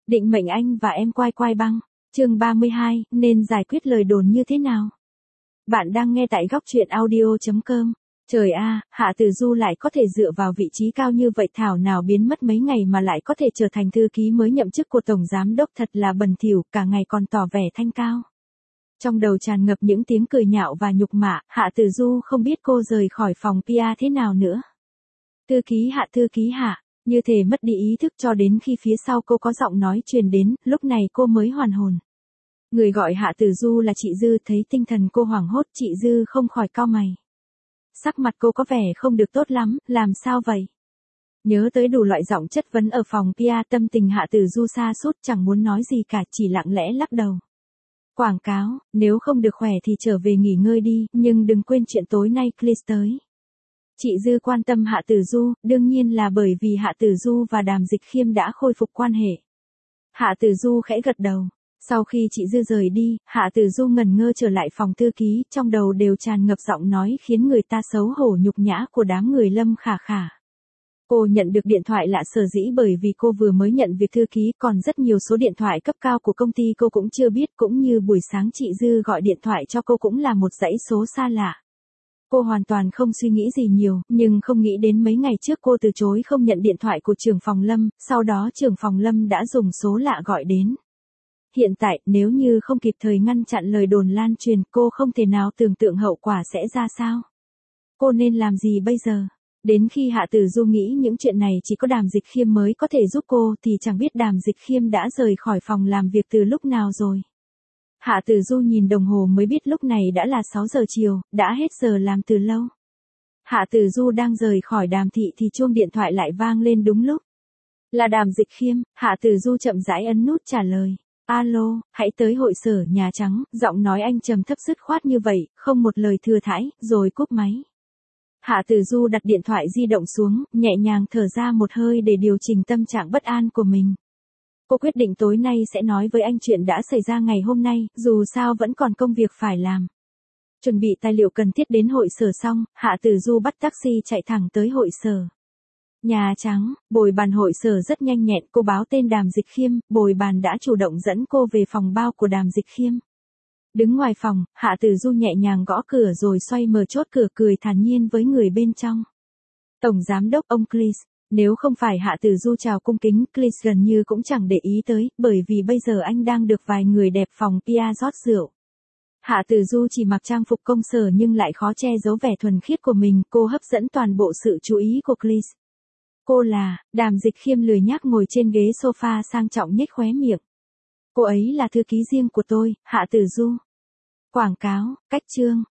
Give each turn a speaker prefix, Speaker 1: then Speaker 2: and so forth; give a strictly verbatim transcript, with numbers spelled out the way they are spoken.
Speaker 1: Định mệnh anh và em quai quai băng. Chương ba mươi hai, nên giải quyết lời đồn như thế nào? Bạn đang nghe tại góc truyện audio chấm com. Trời a, Hạ Tử Du lại có thể dựa vào vị trí cao như vậy, thảo nào biến mất mấy ngày mà lại có thể trở thành thư ký mới nhậm chức của tổng giám đốc, thật là bẩn thỉu, cả ngày còn tỏ vẻ thanh cao. Trong đầu tràn ngập những tiếng cười nhạo và nhục mạ, Hạ Tử Du không biết cô rời khỏi phòng pê e thế nào nữa. Thư ký Hạ, thư ký Hạ, như thể mất đi ý thức cho đến khi phía sau cô có giọng nói truyền đến, lúc này cô mới hoàn hồn. Người gọi Hạ Tử Du là chị Dư, thấy tinh thần cô hoảng hốt, chị Dư không khỏi cau mày. Sắc mặt cô có vẻ không được tốt lắm, làm sao vậy? Nhớ tới đủ loại giọng chất vấn ở phòng pê e, tâm tình Hạ Tử Du sa sút, chẳng muốn nói gì cả, chỉ lặng lẽ lắc đầu. Quảng cáo, nếu không được khỏe thì trở về nghỉ ngơi đi, nhưng đừng quên chuyện tối nay Chris tới. Chị Dư quan tâm Hạ Tử Du, đương nhiên là bởi vì Hạ Tử Du và Đàm Dịch Khiêm đã khôi phục quan hệ. Hạ Tử Du khẽ gật đầu. Sau khi chị Dư rời đi, Hạ Tử Du ngẩn ngơ trở lại phòng thư ký, trong đầu đều tràn ngập giọng nói khiến người ta xấu hổ nhục nhã của đám người Lâm Khả Khả. Cô nhận được điện thoại lạ sở dĩ bởi vì cô vừa mới nhận việc thư ký, còn rất nhiều số điện thoại cấp cao của công ty cô cũng chưa biết, cũng như buổi sáng chị Dư gọi điện thoại cho cô cũng là một dãy số xa lạ. Cô hoàn toàn không suy nghĩ gì nhiều, nhưng không nghĩ đến mấy ngày trước cô từ chối không nhận điện thoại của trưởng phòng Lâm, sau đó trưởng phòng Lâm đã dùng số lạ gọi đến. Hiện tại, nếu như không kịp thời ngăn chặn lời đồn lan truyền, cô không thể nào tưởng tượng hậu quả sẽ ra sao. Cô nên làm gì bây giờ? Đến khi Hạ Tử Du nghĩ những chuyện này chỉ có Đàm Dịch Khiêm mới có thể giúp cô thì chẳng biết Đàm Dịch Khiêm đã rời khỏi phòng làm việc từ lúc nào rồi. Hạ Tử Du nhìn đồng hồ mới biết lúc này đã là sáu giờ chiều, đã hết giờ làm từ lâu. Hạ Tử Du đang rời khỏi Đàm thị thì chuông điện thoại lại vang lên đúng lúc. Là Đàm Dịch Khiêm. Hạ Tử Du chậm rãi ấn nút trả lời. Alo, hãy tới hội sở Nhà Trắng, giọng nói anh trầm thấp dứt khoát như vậy, không một lời thừa thãi, rồi cúp máy. Hạ Tử Du đặt điện thoại di động xuống, nhẹ nhàng thở ra một hơi để điều chỉnh tâm trạng bất an của mình. Cô quyết định tối nay sẽ nói với anh chuyện đã xảy ra ngày hôm nay, dù sao vẫn còn công việc phải làm. Chuẩn bị tài liệu cần thiết đến hội sở xong, Hạ Tử Du bắt taxi chạy thẳng tới hội sở. Nhà Trắng, bồi bàn hội sở rất nhanh nhẹn, cô báo tên Đàm Dịch Khiêm, bồi bàn đã chủ động dẫn cô về phòng bao của Đàm Dịch Khiêm. Đứng ngoài phòng, Hạ Tử Du nhẹ nhàng gõ cửa rồi xoay mở chốt cửa, cười thản nhiên với người bên trong. Tổng giám đốc ông Chris. Nếu không phải Hạ Tử Du chào cung kính, Chris gần như cũng chẳng để ý tới, bởi vì bây giờ anh đang được vài người đẹp phòng pê e rót rượu. Hạ Tử Du chỉ mặc trang phục công sở nhưng lại khó che giấu vẻ thuần khiết của mình, cô hấp dẫn toàn bộ sự chú ý của Chris. Cô là, Đàm Dịch Khiêm lười nhác ngồi trên ghế sofa sang trọng nhếch khóe miệng. Cô ấy là thư ký riêng của tôi, Hạ Tử Du. Quảng cáo, cách chương,